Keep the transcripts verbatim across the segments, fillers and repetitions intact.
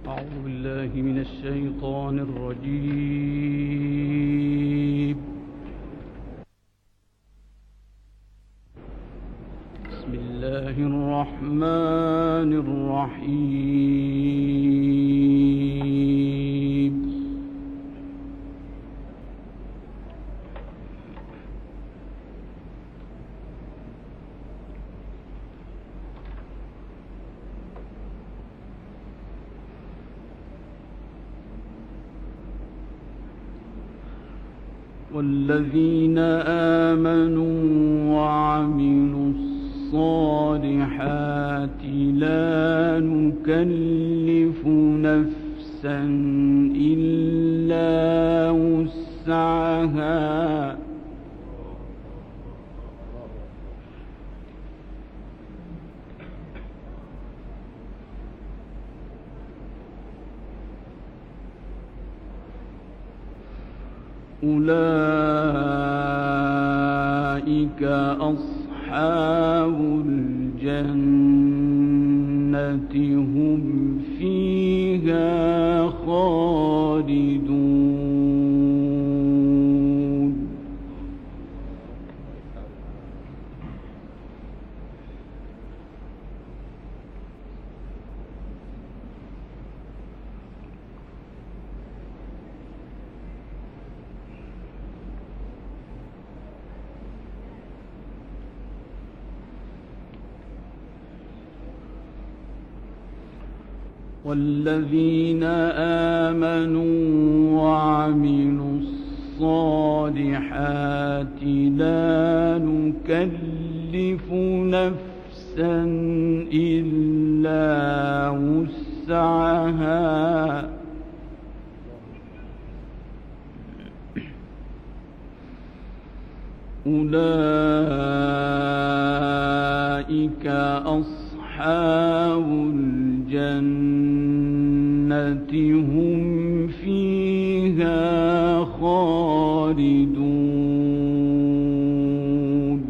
أعوذ بالله من الشيطان الرجيم. بسم الله الرحمن الرحيم. والذين آمنوا وعملوا الصالحات لا نكلف نفسا إلا وسعها أولئك أصحاب الجنة هم فيها خالدون. والذين آمنوا وعملوا الصالحات لا نكلف نفسا إلا وسعها أولئك أصحاب الجنة هم فيها خالدون.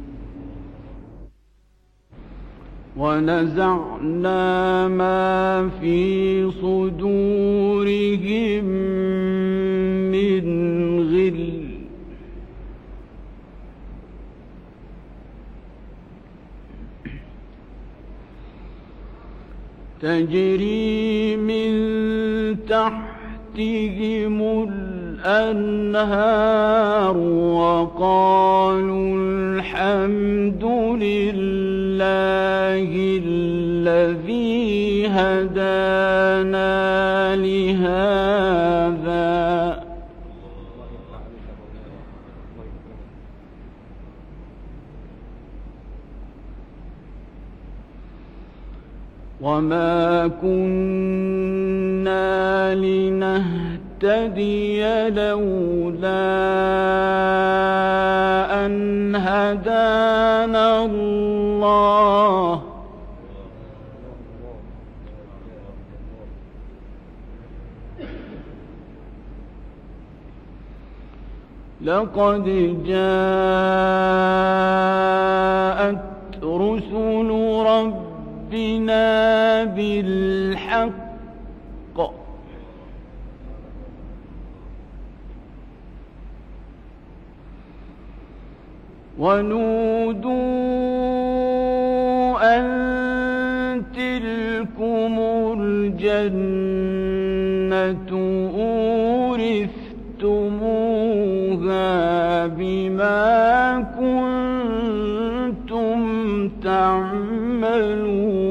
ونزعنا ما في صدورهم من غل تجري من تحتهم الأنهار وقالوا الحمد لله الذي هدانا لهذا وما كنا لنهتدي لولا أن هدانا الله لقد جاءت رسل ربنا بنا بالحق ونودوا أن تلكم الجنة أورثتموها بما كنتم تعملون.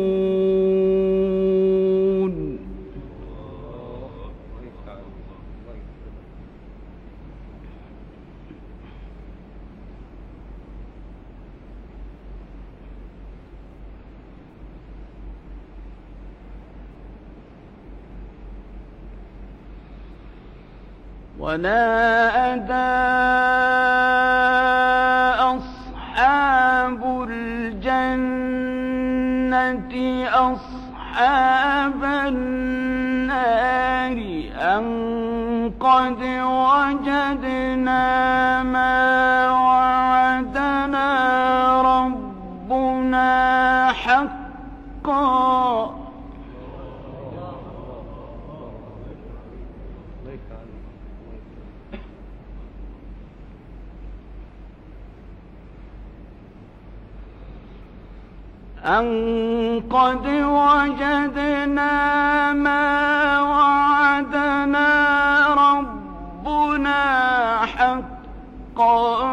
ونادى أصحاب الجنة أصحاب النار أن قد وجدنا ما وعدنا ربنا حقا أن قد وجدنا ما وعدنا ربنا حقا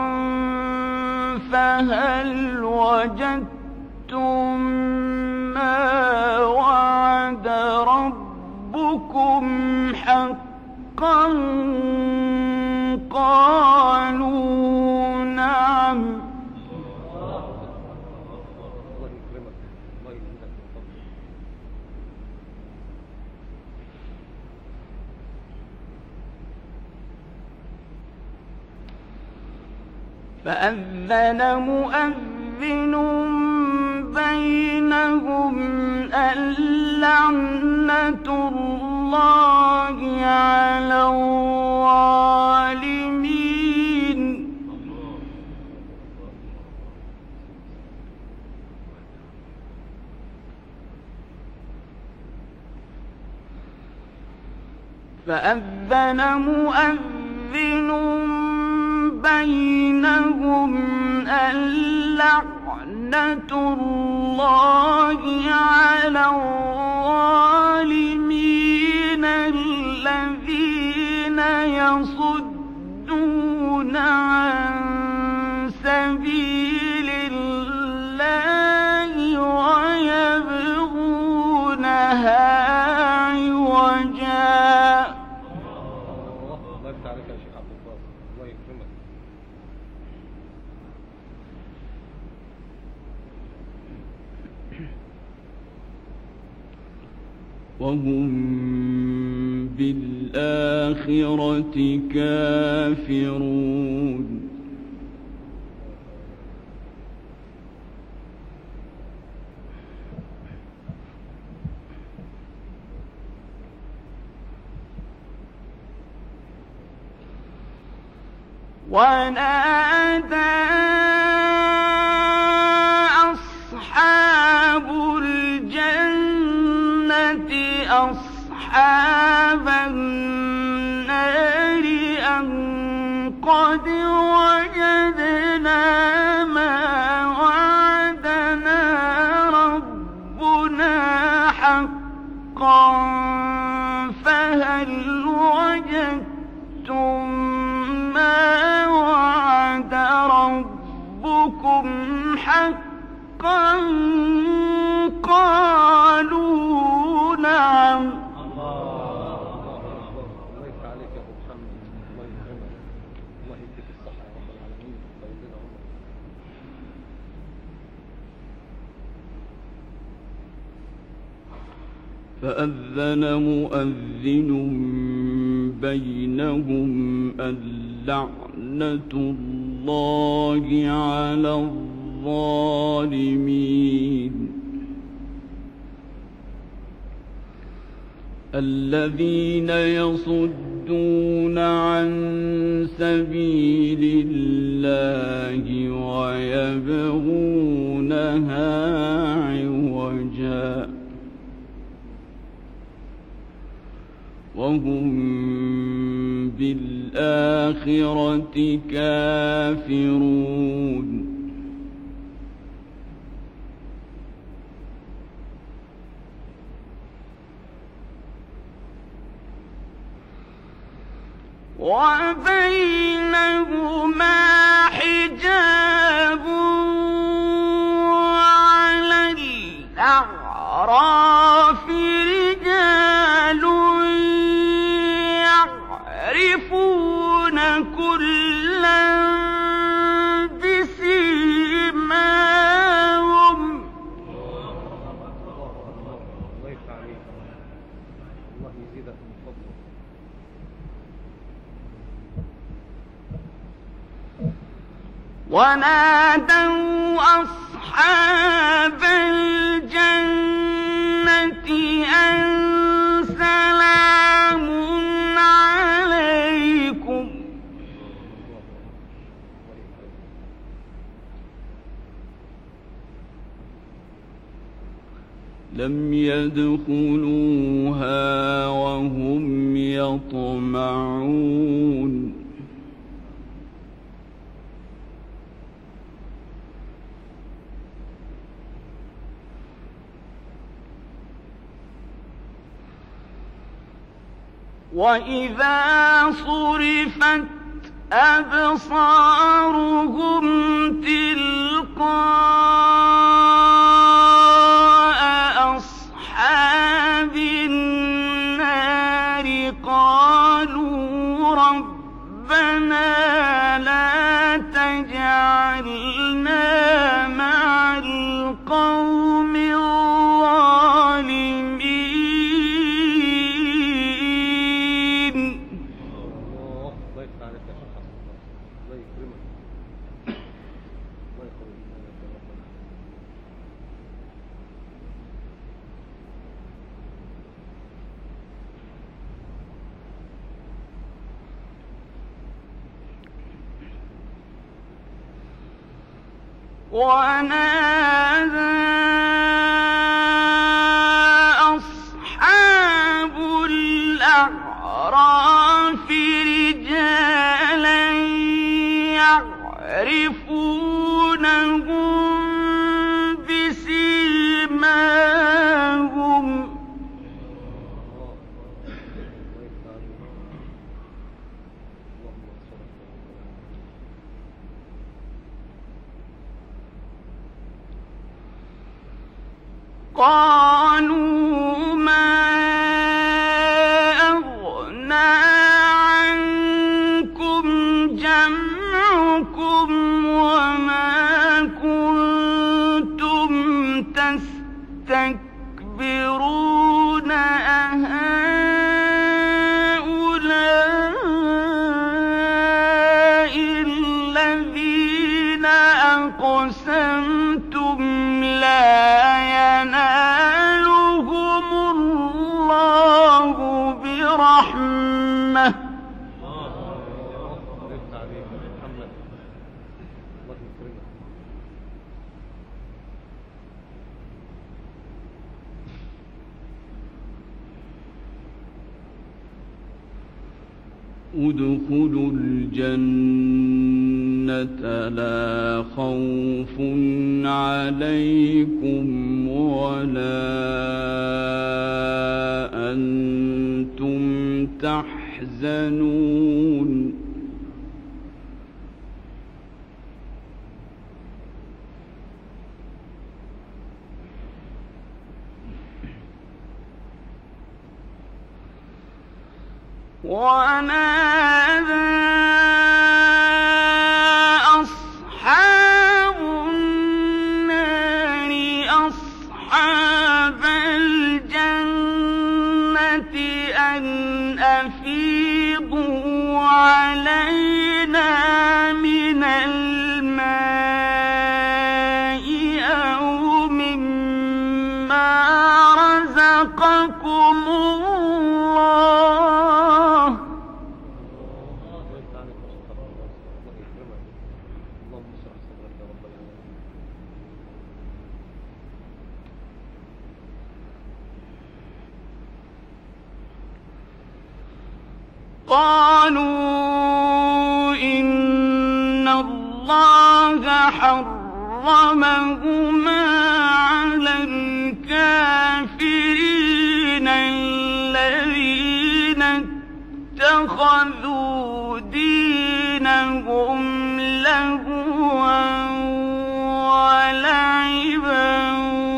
فهل وجدتم ما وعد ربكم حقا قالوا نعم فأذن مؤذن بينهم اللعنة الله على الظالمين فأذن مؤذن بينهم اللعنة الله على الظالمين الذين يصدون عن سبيل الله ويبغونها عوجا. وهم بالآخرة كافرون. ونادى أصحاب الجنة أصحاب النار أن قد وجدنا ما وعدنا ربنا حقا فهل وجدتم ما وعد ربكم حقا قالوا نعم. الله يفتح عليك يا ابو محمد، الله يكرمك، الله يديك الصحه يا رب العالمين، طول لنا عمرك. فأذن مؤذن بينهم اللعنة الله على الظالمين الذين يصدون عن سبيل الله ويبغونها عوجا وهم بالآخرة كافرون. وبينهما حجاب وعلى الأعراف رجال يعرفون كلا بسيماهم. الله يفتح عليك، الله يزيدك من فضله. ونادوا أصحاب الجنة أن سلام عليكم لم يدخلوها وهم يطمعون وإذا صرفت أبصارهم تلقاء أصحاب النار قالوا ربنا لا تجعلنا مع القوم الظالمين. ونادى أصحاب الأعراف رجالا يعرفونهم بسيماهم قالوا ما أغنى عنكم جمعكم وما كنتم تستكبرون أهؤلاء الذين أقسمتم لا ينالهم الله برحمة ادخلوا الجنة لا خوف عليكم ولا أنتم تحزنون. ونادى أصحاب النار أصحاب الجنة أن أفيضوا علينا من الماء أو مما رزقكم الله قالوا إن الله حرمهما على الكافرين الذين اتخذوا دينهم لهوا ولعبا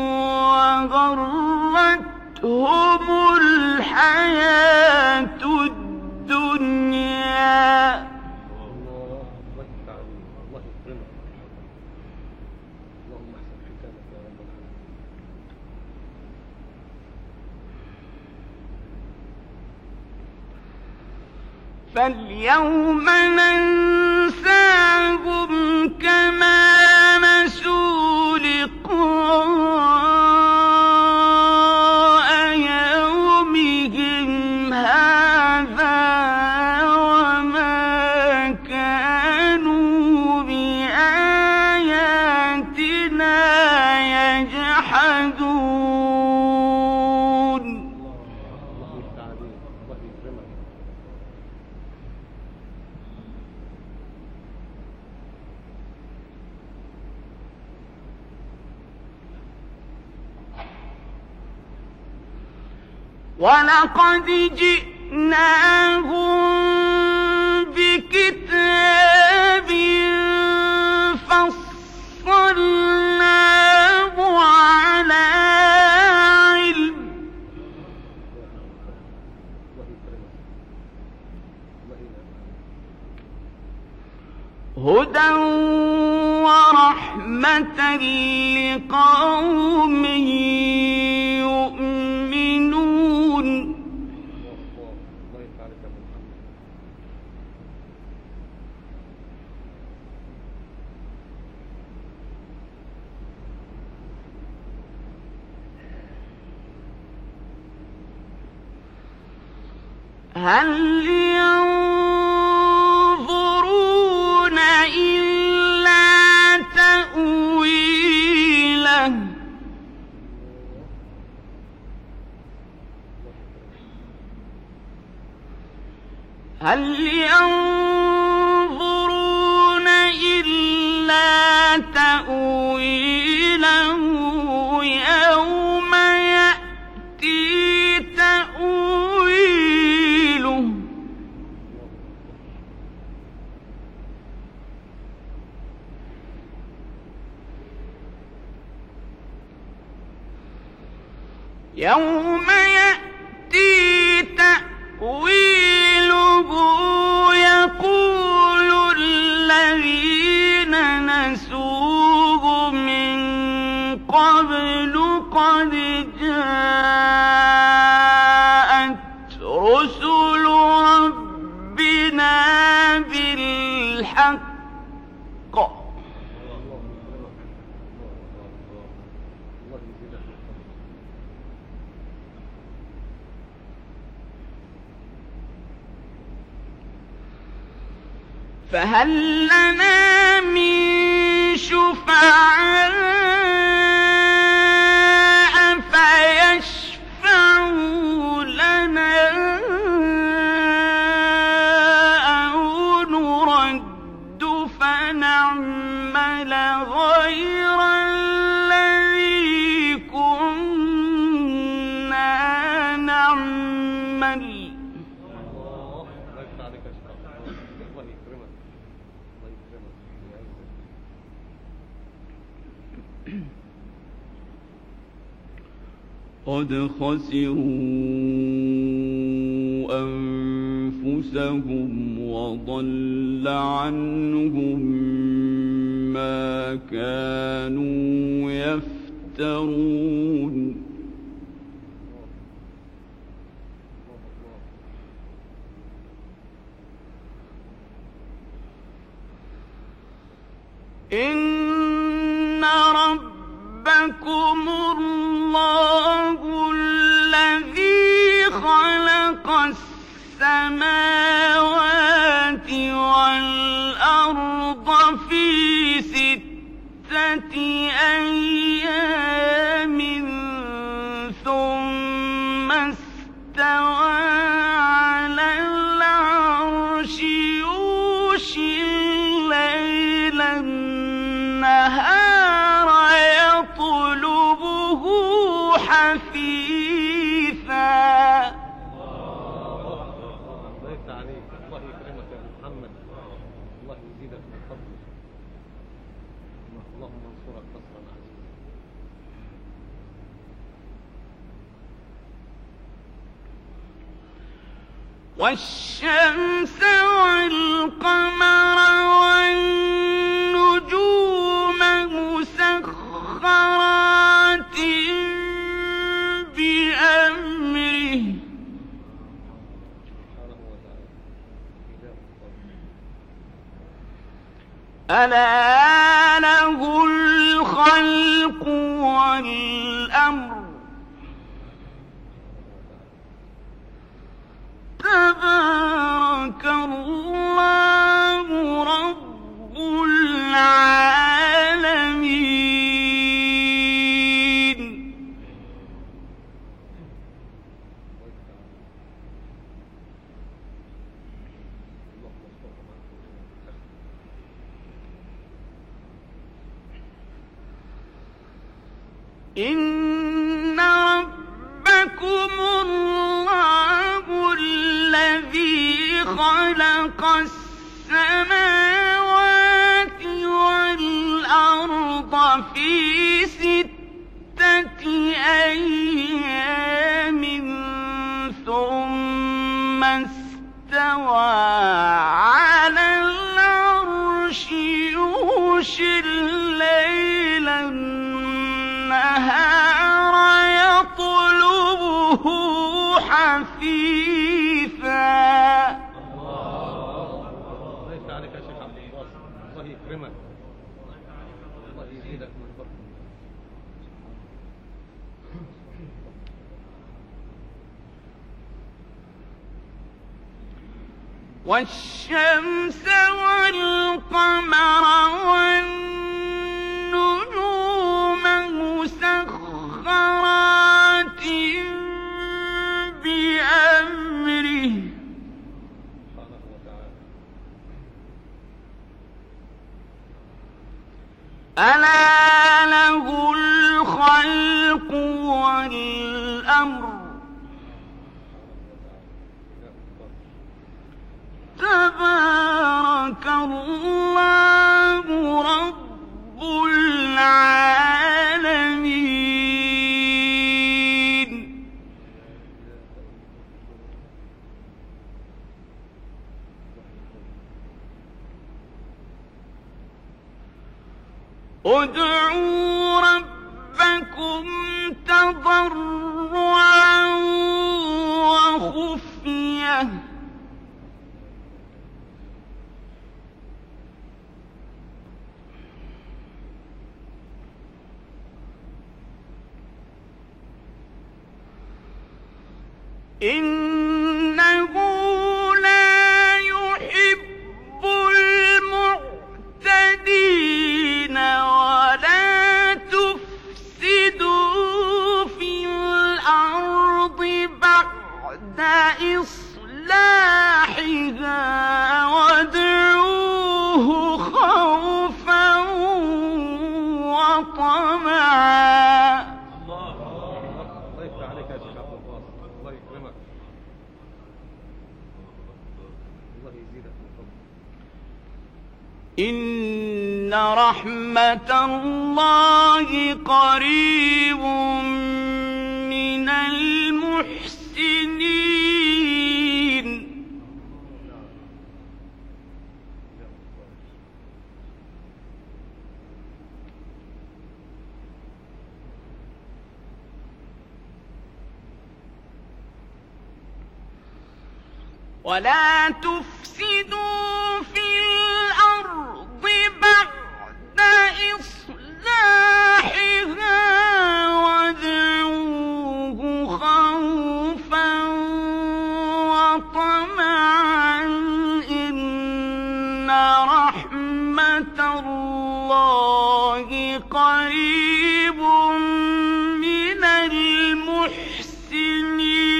وغرتهم الحياة الدنيا فاليوم ننساهم كما نسوا لقاء يومهم هذا وما كانوا بآياتنا يجحدون. ولقد جئناهم بكتاب فصلناه على علم هدى ورحمة لقوم يؤمنون. هل ينظرون إلا تأويله هل ينظرون إلا تأويله يوم يأتي تأويله يوم يأتي تأويله يقول الذين نسوه من قبل قد جاءت رسل ربنا بالحق فهل لنا من شفعاء فيشفعوا لنا أو نرد فنعمل غير الذي كنا نعمل قد خسروا أنفسهم وضل عنهم ما كانوا يفترون. إن ربكم الله الذي خلق السماوات والأرض في ستة أيام ثم استوى على العرش يغشي الليل النهار يطلبه حثيثا. الله يفتح عليك، الله يكرمك يا محمد، الله يزيدك من فضله، اللهم انصرك نصرا عزيزا. والشمس والقمر والنجوم مسخرات بأمره ألا له الخلق والأمر تبارك الله رب العالمين. إن ربكم الله خلق السماوات والأرض في ستة أيام ثم استوى على العرش يغشي الليل النهار يطلبه حثيثا. الله يفتح عليك يا شيخ عبد الباسط، الله يكرمك، الله يزيدك من فضله. والشمس والقمر والنجوم مسخرات بأمره سبحانه وتعالى. ألا له الخلق والأمر تبارك الله رب العالمين. ادعوا ربكم تضرعا وخفية إنه لا يحب المعتدين ولا تفسدوا في الأرض بعد إصلاحها وادعوه خوفا وطمعا. الله يفتح عليك يا شيخ عبد الباسط، الله يكرمك، الله يزيدك من فضله. إن رحمة الله قريب من المحسنين. ولا تفسدوا في الأرض بعد إصلاحها وادعوه خوفا وطمعا إن رحمة الله قريب من المحسنين.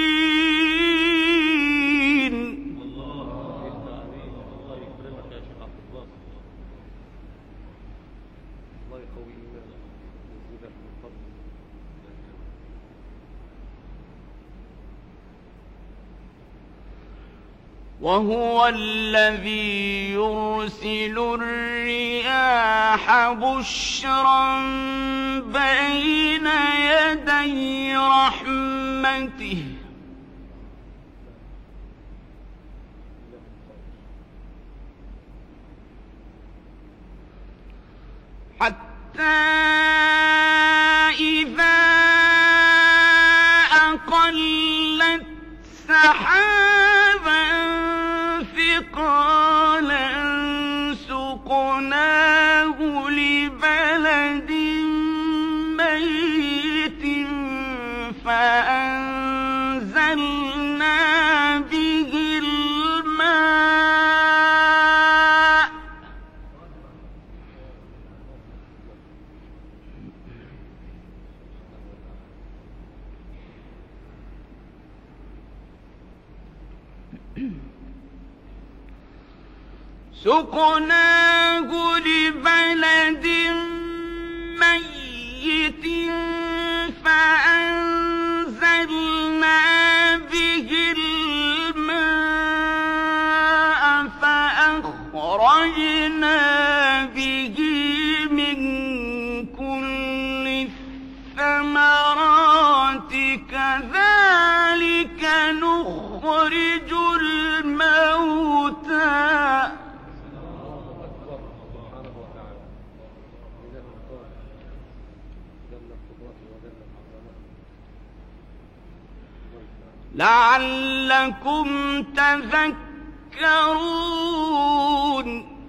وهو الذي يرسل الرياح بشرا بين يدي رحمته حتى إذا أقلت سحابا ثقالا سقناه لبلد ميت فأنزلنا به الماء سقناه لبلد ميت فأنزلنا به الماء كذلك نخرج الموتى. سبحانه وتعالى إله قادر جل قدرته وجل عظمته لعلكم تذكرون.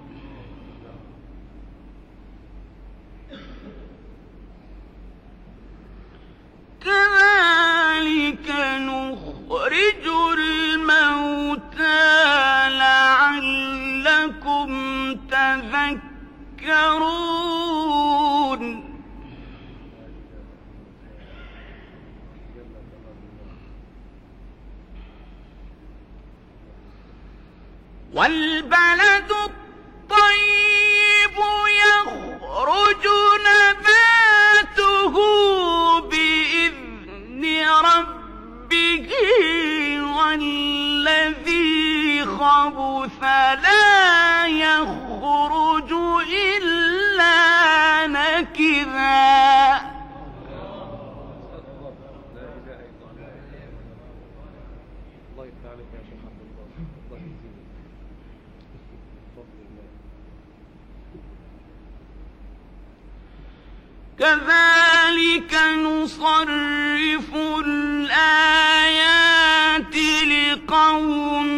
كذلك نخرج الموتى لعلكم تذكرون. والبلد الطيب يخرج نباته بإذن ربه والذي خبث لا يخرج إلا نكدا. الله يفتح عليك يا شيخ عبد الله. الله يجزيك بفضل الله. كذلك نصرف الآيات لقوم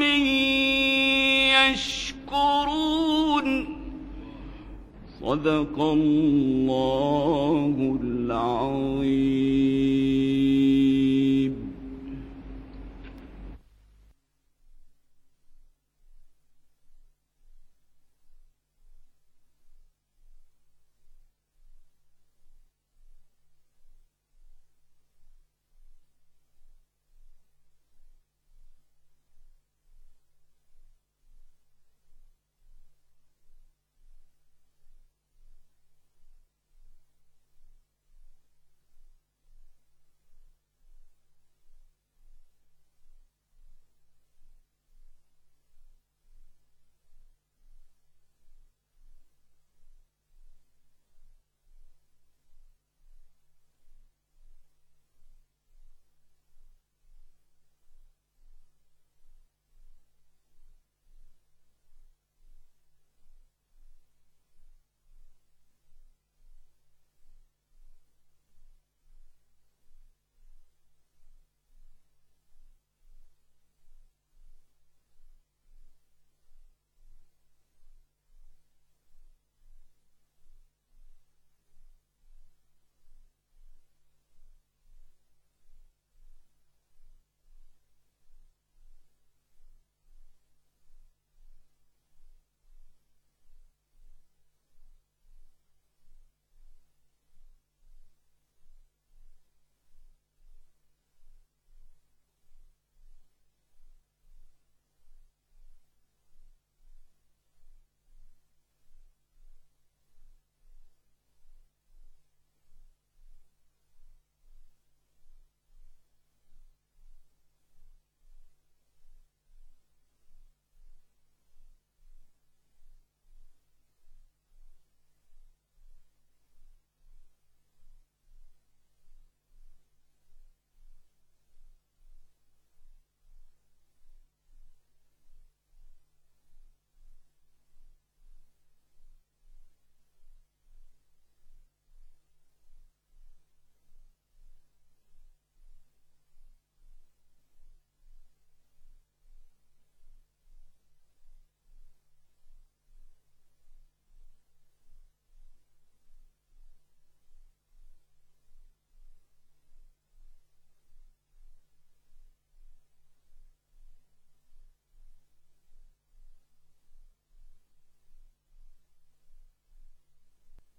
يشكرون. صدق الله العظيم.